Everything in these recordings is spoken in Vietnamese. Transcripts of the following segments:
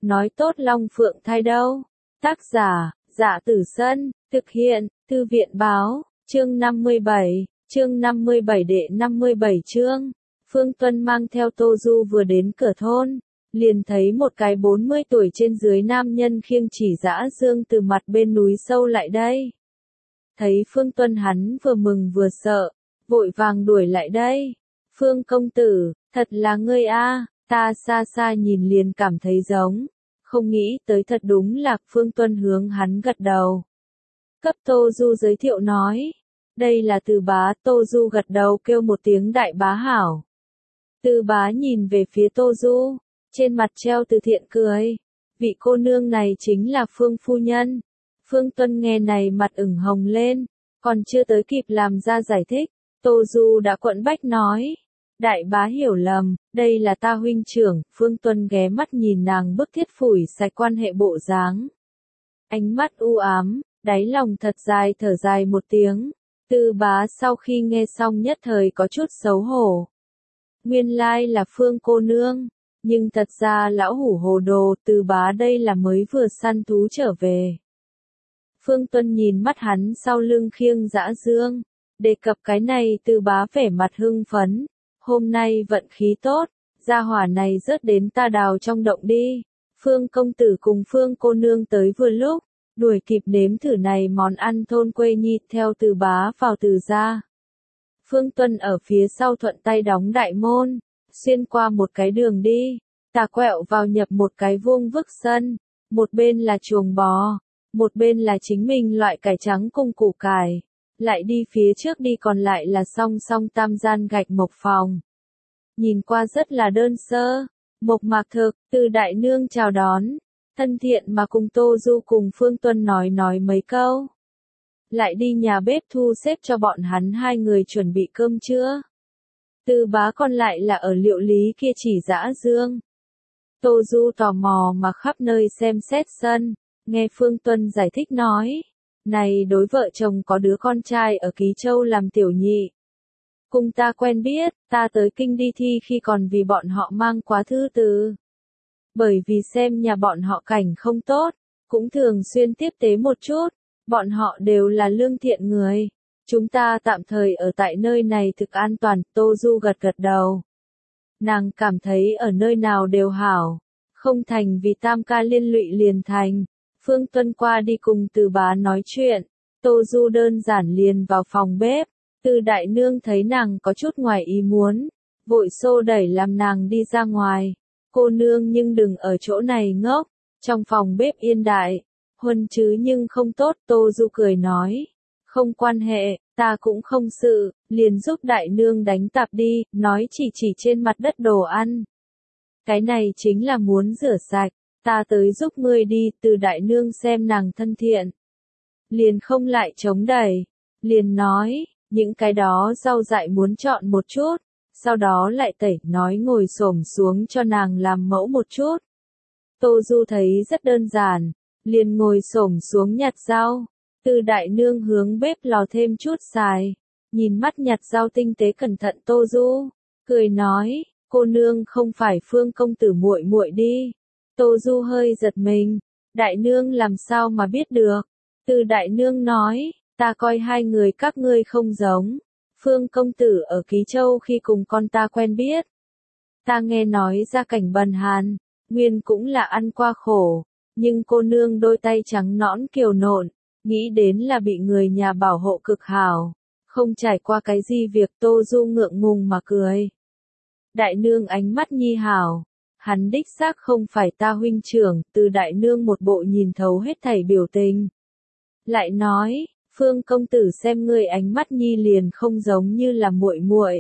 nói tốt Long Phượng thai đâu. Tác giả, Dạ Tử Sân, thực hiện, Thư viện báo, chương 57 đệ 57 chương. Phương Tuân mang theo Tô Du vừa đến cửa thôn, liền thấy một cái 40 tuổi trên dưới nam nhân khiêng chỉ dã dương từ mặt bên núi sâu lại đây. Thấy Phương Tuân hắn vừa mừng vừa sợ, vội vàng đuổi lại đây. Phương công tử, thật là ngươi a, ta xa xa nhìn liền cảm thấy giống. Không nghĩ tới thật đúng là Phương Tuân hướng hắn gật đầu. Cấp Tô Du giới thiệu nói. Đây là Từ bá. Tô Du gật đầu kêu một tiếng đại bá hảo. Từ bá nhìn về phía Tô Du, trên mặt treo từ thiện cười. Vị cô nương này chính là Phương phu nhân. Phương Tuân nghe này mặt ửng hồng lên, còn chưa tới kịp làm ra giải thích, Tô Du đã quẫn bách nói. Đại bá hiểu lầm, đây là ta huynh trưởng. Phương Tuân ghé mắt nhìn nàng bức thiết phủi sạch quan hệ bộ dáng. Ánh mắt u ám, đáy lòng thật dài thở dài một tiếng. Từ bá sau khi nghe xong nhất thời có chút xấu hổ. Nguyên lai là Phương cô nương, nhưng thật ra lão hủ hồ đồ. Từ bá đây là mới vừa săn thú trở về. Phương Tuân nhìn mắt hắn sau lưng khiêng dã dương, đề cập cái này. Từ bá vẻ mặt hưng phấn. Hôm nay vận khí tốt, gia hỏa này rớt đến ta đào trong động đi. Phương công tử cùng Phương cô nương tới vừa lúc, đuổi kịp nếm thử này món ăn thôn quê nhi. Theo Từ bá vào Từ gia. Phương Tuân ở phía sau thuận tay đóng đại môn, xuyên qua một cái đường đi, tà quẹo vào nhập một cái vuông vức sân, một bên là chuồng bò, một bên là chính mình loại cải trắng cùng củ cải. Lại đi phía trước đi còn lại là song song tam gian gạch mộc phòng. Nhìn qua rất là đơn sơ, mộc mạc thực. Từ đại nương chào đón, thân thiện mà cùng Tô Du cùng Phương Tuân nói mấy câu. Lại đi nhà bếp thu xếp cho bọn hắn hai người chuẩn bị cơm trưa. Từ bá còn lại là ở liệu lý kia chỉ dã dương. Tô Du tò mò mà khắp nơi xem xét sân, nghe Phương Tuân giải thích nói. Này đối vợ chồng có đứa con trai ở Ký Châu làm tiểu nhị. Cùng ta quen biết, ta tới kinh đi thi khi còn vì bọn họ mang quá thư từ. Bởi vì xem nhà bọn họ cảnh không tốt, cũng thường xuyên tiếp tế một chút, bọn họ đều là lương thiện người. Chúng ta tạm thời ở tại nơi này thực an toàn. Tô Du gật gật đầu. Nàng cảm thấy ở nơi nào đều hảo, không thành vì tam ca liên lụy liền thành. Phương Tuân qua đi cùng Từ bá nói chuyện, Tô Du đơn giản liền vào phòng bếp. Từ đại nương thấy nàng có chút ngoài ý muốn, vội xô đẩy làm nàng đi ra ngoài. Cô nương nhưng đừng ở chỗ này ngốc, trong phòng bếp yên đại, huân chứ nhưng không tốt. Tô Du cười nói, không quan hệ, ta cũng không sự, liền giúp đại nương đánh tạp đi, nói chỉ trên mặt đất đồ ăn. Cái này chính là muốn rửa sạch. Ta tới giúp ngươi đi. Từ đại nương xem nàng thân thiện, liền không lại chống đẩy, liền nói, những cái đó rau dại muốn chọn một chút, sau đó lại tẩy, nói ngồi xổm xuống cho nàng làm mẫu một chút. Tô Du thấy rất đơn giản, liền ngồi xổm xuống nhặt rau. Từ đại nương hướng bếp lò thêm chút xài, nhìn mắt nhặt rau tinh tế cẩn thận Tô Du, cười nói, cô nương không phải Phương công tử muội muội đi. Tô Du hơi giật mình, đại nương làm sao mà biết được. Từ đại nương nói, ta coi hai người các ngươi không giống. Phương công tử ở Ký Châu khi cùng con ta quen biết. Ta nghe nói gia cảnh bần hàn, nguyên cũng là ăn qua khổ, nhưng cô nương đôi tay trắng nõn kiều nộn, nghĩ đến là bị người nhà bảo hộ cực hảo, không trải qua cái gì việc. Tô Du ngượng ngùng mà cười. Đại nương ánh mắt nhi hảo. Hắn đích xác không phải ta huynh trưởng. Từ đại nương một bộ nhìn thấu hết thảy biểu tình. Lại nói, Phương công tử xem ngươi ánh mắt nhi liền không giống như là muội muội.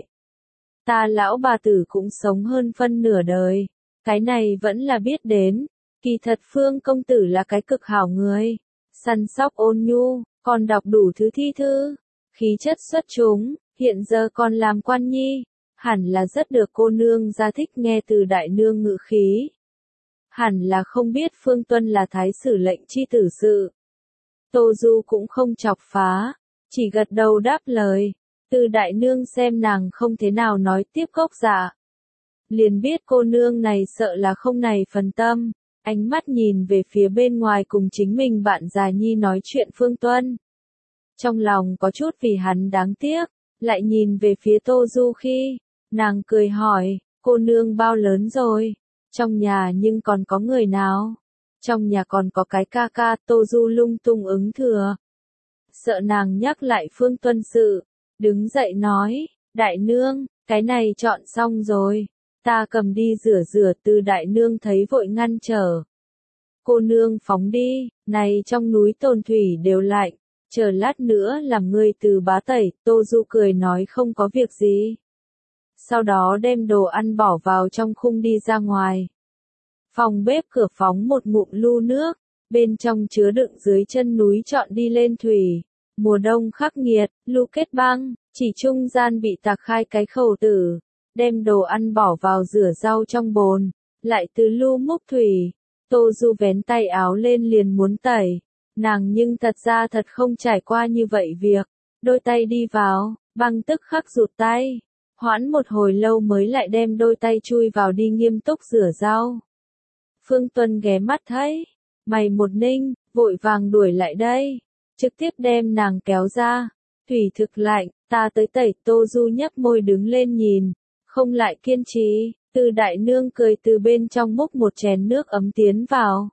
Ta lão bà tử cũng sống hơn phân nửa đời, cái này vẫn là biết đến. Kỳ thật Phương công tử là cái cực hảo người, săn sóc ôn nhu, còn đọc đủ thứ thi thư, khí chất xuất chúng, hiện giờ còn làm quan nhi. Hẳn là rất được cô nương gia thích. Nghe Từ đại nương ngữ khí, hẳn là không biết Phương Tuân là thái sử lệnh chi tử sự. Tô Du cũng không chọc phá, chỉ gật đầu đáp lời. Từ đại nương xem nàng không thế nào nói tiếp gốc dạ, liền biết cô nương này sợ là không này phần tâm, ánh mắt nhìn về phía bên ngoài cùng chính mình bạn già nhi nói chuyện Phương Tuân. Trong lòng có chút vì hắn đáng tiếc, lại nhìn về phía Tô Du khi, nàng cười hỏi, cô nương bao lớn rồi, trong nhà nhưng còn có người nào? Trong nhà còn có cái ca ca. Tô Du lung tung ứng thừa. Sợ nàng nhắc lại Phương Tuân sự, đứng dậy nói, đại nương, cái này chọn xong rồi, ta cầm đi rửa rửa. Từ đại nương thấy vội ngăn trở. Cô nương phóng đi, này trong núi Tồn thủy đều lạnh, chờ lát nữa làm ngươi từ bá tẩy. Tô Du cười nói không có việc gì. Sau đó đem đồ ăn bỏ vào trong khung đi ra ngoài. Phòng bếp cửa phóng một ngụm lu nước, bên trong chứa đựng dưới chân núi chọn đi lên thủy. Mùa đông khắc nghiệt, lu kết băng, chỉ trung gian bị tạc khai cái khẩu tử, đem đồ ăn bỏ vào rửa rau trong bồn, lại từ lu múc thủy. Tô Du vén tay áo lên liền muốn tẩy, nàng nhưng thật ra thật không trải qua như vậy việc, đôi tay đi vào, băng tức khắc rụt tay, hoãn một hồi lâu mới lại đem đôi tay chui vào đi nghiêm túc rửa rau. Phương Tuân ghé mắt thấy, mày một ninh, vội vàng đuổi lại đây, trực tiếp đem nàng kéo ra, thủy thực lạnh, ta tới tẩy. Tô Du nhấp môi đứng lên nhìn, không lại kiên trì. Từ đại nương cười từ bên trong múc một chén nước ấm tiến vào,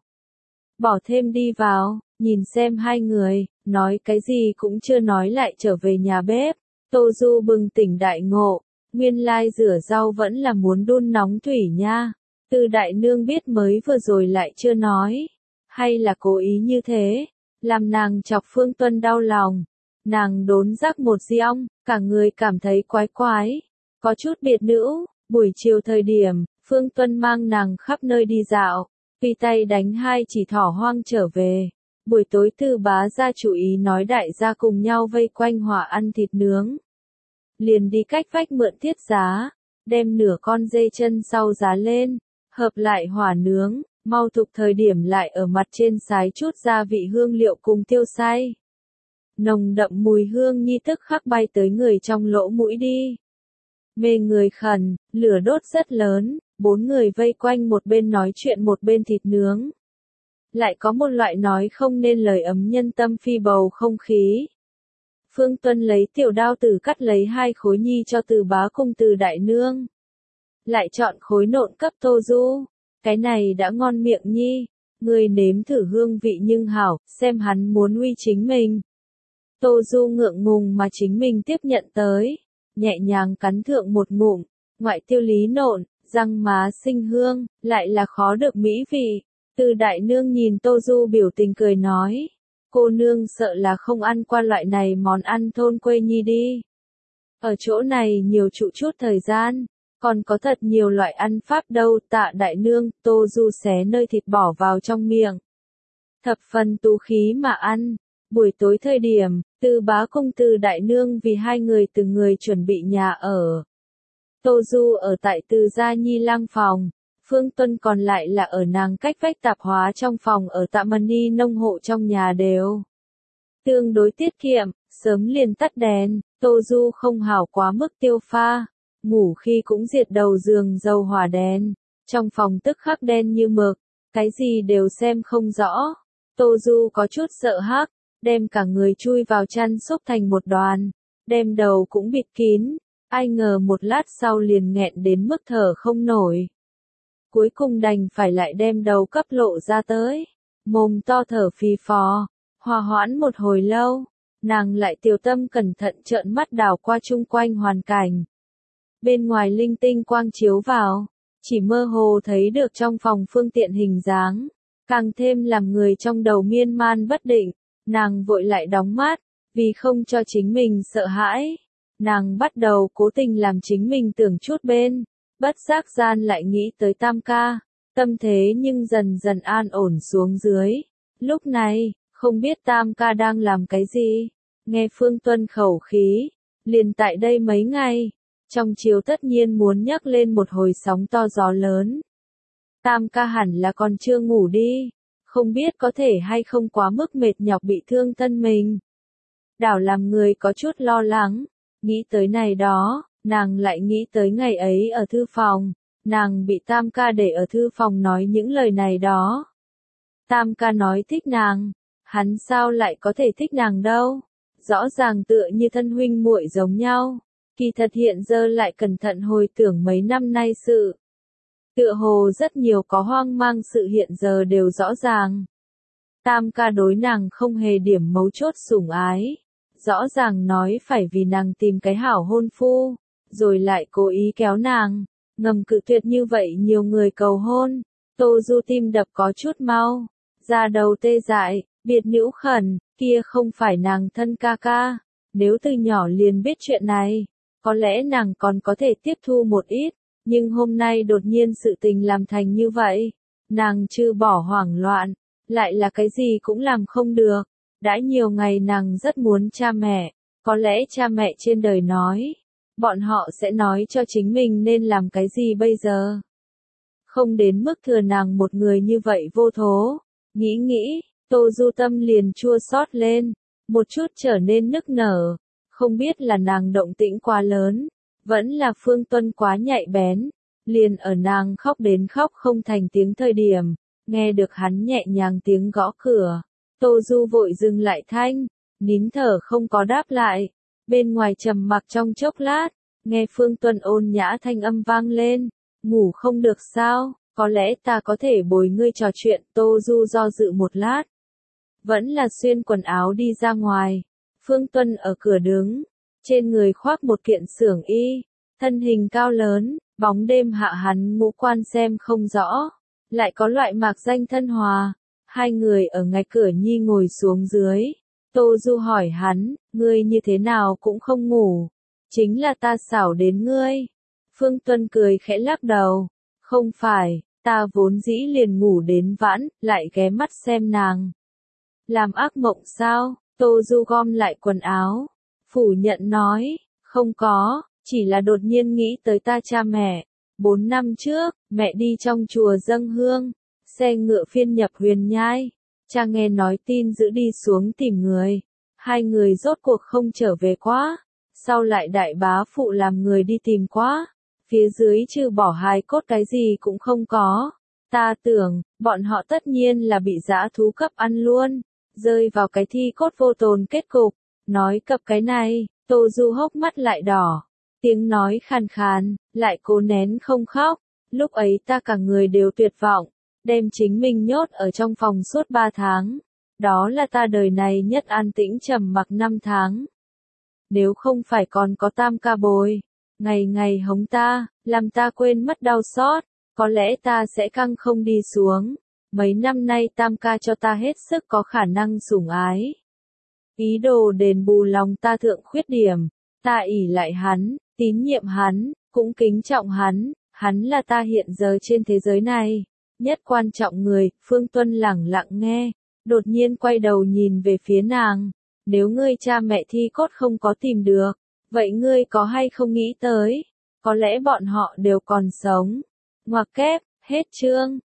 bỏ thêm đi vào, nhìn xem hai người, nói cái gì cũng chưa nói lại trở về nhà bếp. Tô Du bừng tỉnh đại ngộ, nguyên lai rửa rau vẫn là muốn đun nóng thủy nha. Từ đại nương biết mới vừa rồi lại chưa nói, hay là cố ý như thế, làm nàng chọc Phương Tuân đau lòng. Nàng đốn giác một giọng, cả người cảm thấy quái quái, có chút biệt nữ. Buổi chiều thời điểm, Phương Tuân mang nàng khắp nơi đi dạo, tùy tay đánh hai chỉ thỏ hoang trở về. Buổi tối Từ bá gia chủ ý nói đại gia cùng nhau vây quanh hỏa ăn thịt nướng. Liền đi cách vách mượn thiết giá, đem nửa con dê chân sau giá lên, hợp lại hỏa nướng, mau thục thời điểm lại ở mặt trên sái chút gia vị hương liệu cùng tiêu xay. Nồng đậm mùi hương nhi tức khắc bay tới người trong lỗ mũi đi. Mê người khẩn, lửa đốt rất lớn, bốn người vây quanh một bên nói chuyện một bên thịt nướng. Lại có một loại nói không nên lời ấm nhân tâm phi bầu không khí. Phương Tuân lấy tiểu đao tử cắt lấy hai khối nhi cho Từ bá cùng Từ đại nương. Lại chọn khối nộn cấp Tô Du, cái này đã ngon miệng nhi, người nếm thử hương vị nhưng hảo, xem hắn muốn uy chính mình. Tô Du ngượng ngùng mà chính mình tiếp nhận tới, nhẹ nhàng cắn thượng một ngụm, ngoại tiêu lý nộn, răng má sinh hương, lại là khó được mỹ vị. Từ đại nương nhìn Tô Du biểu tình cười nói, cô nương sợ là không ăn qua loại này món ăn thôn quê nhi đi. Ở chỗ này nhiều trụ chút thời gian, còn có thật nhiều loại ăn pháp đâu. Tạ đại nương. Tô Du xé nơi thịt bỏ vào trong miệng, thập phần tú khí mà ăn. Buổi tối thời điểm, Từ bá cùng Từ đại nương vì hai người từng người chuẩn bị nhà ở. Tô Du ở tại Từ gia nhi lang phòng, Phương Tuân còn lại là ở nàng cách vách tạp hóa trong phòng ở Tạ Mani nông hộ. Trong nhà đều tương đối tiết kiệm, sớm liền tắt đèn. Tô Du không hảo quá mức tiêu pha, ngủ khi cũng diệt đầu giường dầu hỏa đèn, trong phòng tức khắc đen như mực, cái gì đều xem không rõ. Tô Du có chút sợ hãi, đem cả người chui vào chăn xúc thành một đoàn, đem đầu cũng bịt kín, ai ngờ một lát sau liền nghẹn đến mức thở không nổi. Cuối cùng đành phải lại đem đầu cấp lộ ra tới, mồm to thở phì phò, hòa hoãn một hồi lâu, nàng lại tiểu tâm cẩn thận trợn mắt đảo qua chung quanh hoàn cảnh. Bên ngoài linh tinh quang chiếu vào, chỉ mơ hồ thấy được trong phòng phương tiện hình dáng, càng thêm làm người trong đầu miên man bất định. Nàng vội lại đóng mắt, vì không cho chính mình sợ hãi. Nàng bắt đầu cố tình làm chính mình tưởng chút bên, bất giác gian lại nghĩ tới Tam ca, tâm thế nhưng dần dần an ổn xuống dưới. Lúc này, không biết Tam ca đang làm cái gì, nghe Phương Tuân khẩu khí, liền tại đây mấy ngày, trong chiều tất nhiên muốn nhắc lên một hồi sóng to gió lớn. Tam ca hẳn là còn chưa ngủ đi, không biết có thể hay không quá mức mệt nhọc bị thương thân mình. Đảo làm người có chút lo lắng, nghĩ tới này đó, nàng lại nghĩ tới ngày ấy ở thư phòng, nàng bị Tam ca để ở thư phòng nói những lời này đó. Tam ca nói thích nàng, hắn sao lại có thể thích nàng đâu, rõ ràng tựa như thân huynh muội giống nhau, kỳ thật hiện giờ lại cẩn thận hồi tưởng mấy năm nay sự. Tựa hồ rất nhiều có hoang mang sự hiện giờ đều rõ ràng. Tam ca đối nàng không hề điểm mấu chốt sủng ái, rõ ràng nói phải vì nàng tìm cái hảo hôn phu, rồi lại cố ý kéo nàng, ngầm cự tuyệt như vậy nhiều người cầu hôn. Tô Du tim đập có chút mau, da đầu tê dại, biệt nữ khẩn, kia không phải nàng thân ca ca, nếu từ nhỏ liền biết chuyện này, có lẽ nàng còn có thể tiếp thu một ít, nhưng hôm nay đột nhiên sự tình làm thành như vậy, nàng trừ bỏ hoảng loạn, lại là cái gì cũng làm không được. Đã nhiều ngày nàng rất muốn cha mẹ, có lẽ cha mẹ trên đời nói, bọn họ sẽ nói cho chính mình nên làm cái gì bây giờ. Không đến mức thừa nàng một người như vậy vô thố, nghĩ, Tô Du tâm liền chua xót lên, một chút trở nên nức nở, không biết là nàng động tĩnh quá lớn, vẫn là Phương Tuân quá nhạy bén, liền ở nàng khóc đến khóc không thành tiếng thời điểm, nghe được hắn nhẹ nhàng tiếng gõ cửa. Tô Du vội dừng lại thanh, nín thở không có đáp lại, bên ngoài trầm mặc trong chốc lát, nghe Phương Tuân ôn nhã thanh âm vang lên, ngủ không được sao, có lẽ ta có thể bồi ngươi trò chuyện. Tô Du do dự một lát, vẫn là xuyên quần áo đi ra ngoài. Phương Tuân ở cửa đứng, trên người khoác một kiện xưởng y, thân hình cao lớn, bóng đêm hạ hắn ngũ quan xem không rõ, lại có loại mạc danh thân hòa. Hai người ở ngay cửa nhi ngồi xuống dưới. Tô Du hỏi hắn, ngươi như thế nào cũng không ngủ. Chính là ta xảo đến ngươi. Phương Tuân cười khẽ lắc đầu. Không phải, ta vốn dĩ liền ngủ đến vãn, lại ghé mắt xem nàng. Làm ác mộng sao? Tô Du gom lại quần áo, phủ nhận nói, không có, chỉ là đột nhiên nghĩ tới ta cha mẹ. 4 năm trước, mẹ đi trong chùa dâng hương. Xe ngựa phiên nhập Huyền Nhai, cha nghe nói tin giữ đi xuống tìm người, hai người rốt cuộc không trở về quá, sau lại đại bá phụ làm người đi tìm quá, phía dưới trừ bỏ hài cốt cái gì cũng không có, ta tưởng, bọn họ tất nhiên là bị dã thú cấp ăn luôn, rơi vào cái thi cốt vô tồn kết cục. Nói cập cái này, Tô Du hốc mắt lại đỏ, tiếng nói khàn khàn, lại cố nén không khóc, lúc ấy ta cả người đều tuyệt vọng. Đem chính mình nhốt ở trong phòng suốt 3 tháng. Đó là ta đời này nhất an tĩnh trầm mặc 5 tháng. Nếu không phải còn có Tam ca bồi, ngày ngày hống ta, làm ta quên mất đau xót, có lẽ ta sẽ căng không đi xuống. Mấy năm nay Tam ca cho ta hết sức có khả năng sủng ái. Ý đồ đền bù lòng ta thượng khuyết điểm, ta ỷ lại hắn, tín nhiệm hắn, cũng kính trọng hắn là ta hiện giờ trên thế giới này. Nhất quan trọng người. Phương Tuân lẳng lặng nghe, đột nhiên quay đầu nhìn về phía nàng. Nếu ngươi cha mẹ thi cốt không có tìm được, vậy ngươi có hay không nghĩ tới, có lẽ bọn họ đều còn sống. Ngoặc kép, hết chương.